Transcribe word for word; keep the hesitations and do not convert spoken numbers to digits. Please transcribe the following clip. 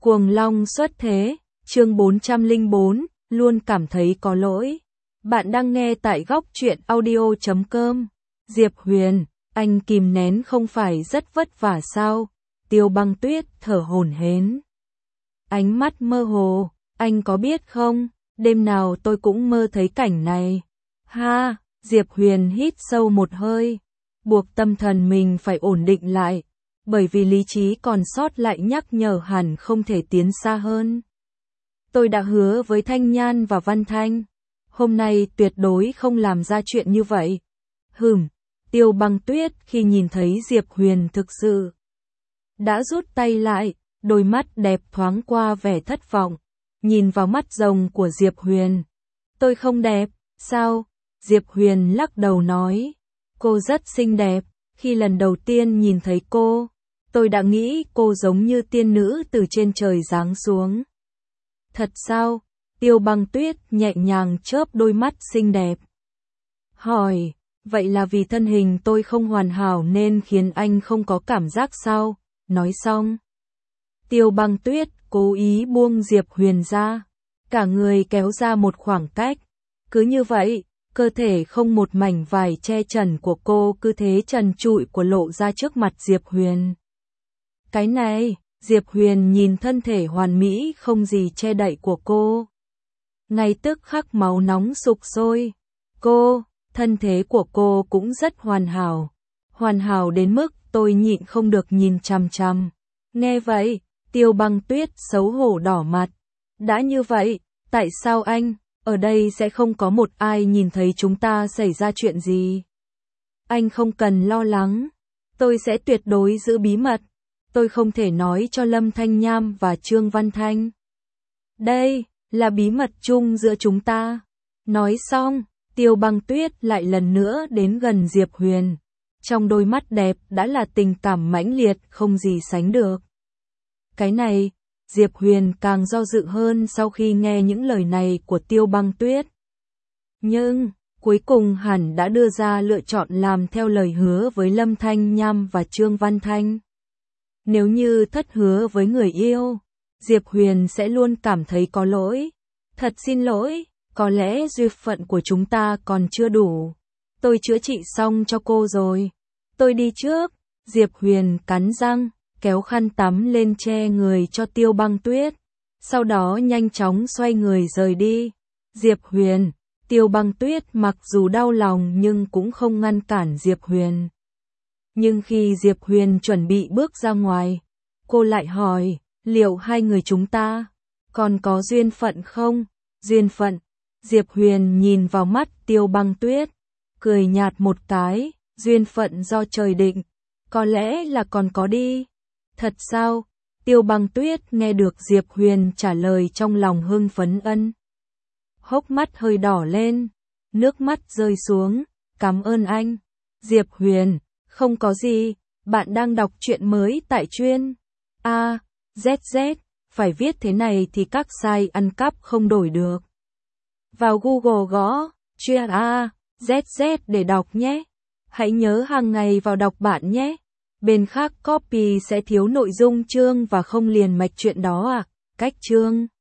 Cuồng Long xuất thế, chương bốn trăm lẻ bốn, luôn cảm thấy có lỗi. Bạn đang nghe tại góc truyện audio chấm com. Diệp Huyền, anh kìm nén không phải rất vất vả sao? Tiêu Băng Tuyết thở hổn hển. Ánh mắt mơ hồ, anh có biết không, đêm nào tôi cũng mơ thấy cảnh này. Ha, Diệp Huyền hít sâu một hơi, buộc tâm thần mình phải ổn định lại, bởi vì lý trí còn sót lại nhắc nhở hẳn không thể tiến xa hơn. Tôi đã hứa với Thanh Nhan và Văn Thanh, hôm nay tuyệt đối không làm ra chuyện như vậy. Hừm, Tiêu Băng Tuyết khi nhìn thấy Diệp Huyền thực sự đã rút tay lại, đôi mắt đẹp thoáng qua vẻ thất vọng, nhìn vào mắt rồng của Diệp Huyền. Tôi không đẹp, sao? Diệp Huyền lắc đầu nói, cô rất xinh đẹp, khi lần đầu tiên nhìn thấy cô, tôi đã nghĩ cô giống như tiên nữ từ trên trời giáng xuống. Thật sao? Tiêu Băng Tuyết nhẹ nhàng chớp đôi mắt xinh đẹp. Hỏi, vậy là vì thân hình tôi không hoàn hảo nên khiến anh không có cảm giác sao? Nói xong, Tiêu Băng Tuyết cố ý buông Diệp Huyền ra, cả người kéo ra một khoảng cách. Cứ như vậy, cơ thể không một mảnh vải che chắn của cô cứ thế trần trụi của lộ ra trước mặt Diệp Huyền. Cái này, Diệp Huyền nhìn thân thể hoàn mỹ không gì che đậy của cô. Ngay tức khắc máu nóng sục sôi. Cô, thân thế của cô cũng rất hoàn hảo. Hoàn hảo đến mức tôi nhịn không được nhìn chằm chằm. Nghe vậy, Tiêu Băng Tuyết xấu hổ đỏ mặt. Đã như vậy, tại sao anh, ở đây sẽ không có một ai nhìn thấy chúng ta xảy ra chuyện gì? Anh không cần lo lắng. Tôi sẽ tuyệt đối giữ bí mật. Tôi không thể nói cho Lâm Thanh Nham và Trương Văn Thanh. Đây là bí mật chung giữa chúng ta. Nói xong, Tiêu Băng Tuyết lại lần nữa đến gần Diệp Huyền. Trong đôi mắt đẹp đã là tình cảm mãnh liệt không gì sánh được. Cái này, Diệp Huyền càng do dự hơn sau khi nghe những lời này của Tiêu Băng Tuyết. Nhưng, cuối cùng hẳn đã đưa ra lựa chọn làm theo lời hứa với Lâm Thanh Nham và Trương Văn Thanh. Nếu như thất hứa với người yêu, Diệp Huyền sẽ luôn cảm thấy có lỗi. Thật xin lỗi, có lẽ duyên phận của chúng ta còn chưa đủ. Tôi chữa trị xong cho cô rồi. Tôi đi trước. Diệp Huyền cắn răng, kéo khăn tắm lên che người cho Tiêu Băng Tuyết. Sau đó nhanh chóng xoay người rời đi. Diệp Huyền, Tiêu Băng Tuyết mặc dù đau lòng nhưng cũng không ngăn cản Diệp Huyền. Nhưng khi Diệp Huyền chuẩn bị bước ra ngoài, cô lại hỏi, liệu hai người chúng ta còn có duyên phận không? Duyên phận. Diệp Huyền nhìn vào mắt Tiêu Băng Tuyết, cười nhạt một cái, duyên phận do trời định, có lẽ là còn có đi. Thật sao? Tiêu Băng Tuyết nghe được Diệp Huyền trả lời trong lòng hưng phấn ân. Hốc mắt hơi đỏ lên, nước mắt rơi xuống, cảm ơn anh. Diệp Huyền, không có gì, bạn đang đọc truyện mới tại chuyên A, Z Z, phải viết thế này thì các site ăn cắp không đổi được. Vào Google gõ, chuyên A, Z Z để đọc nhé. Hãy nhớ hàng ngày vào đọc bạn nhé. Bên khác copy sẽ thiếu nội dung chương và không liền mạch chuyện đó à, cách chương.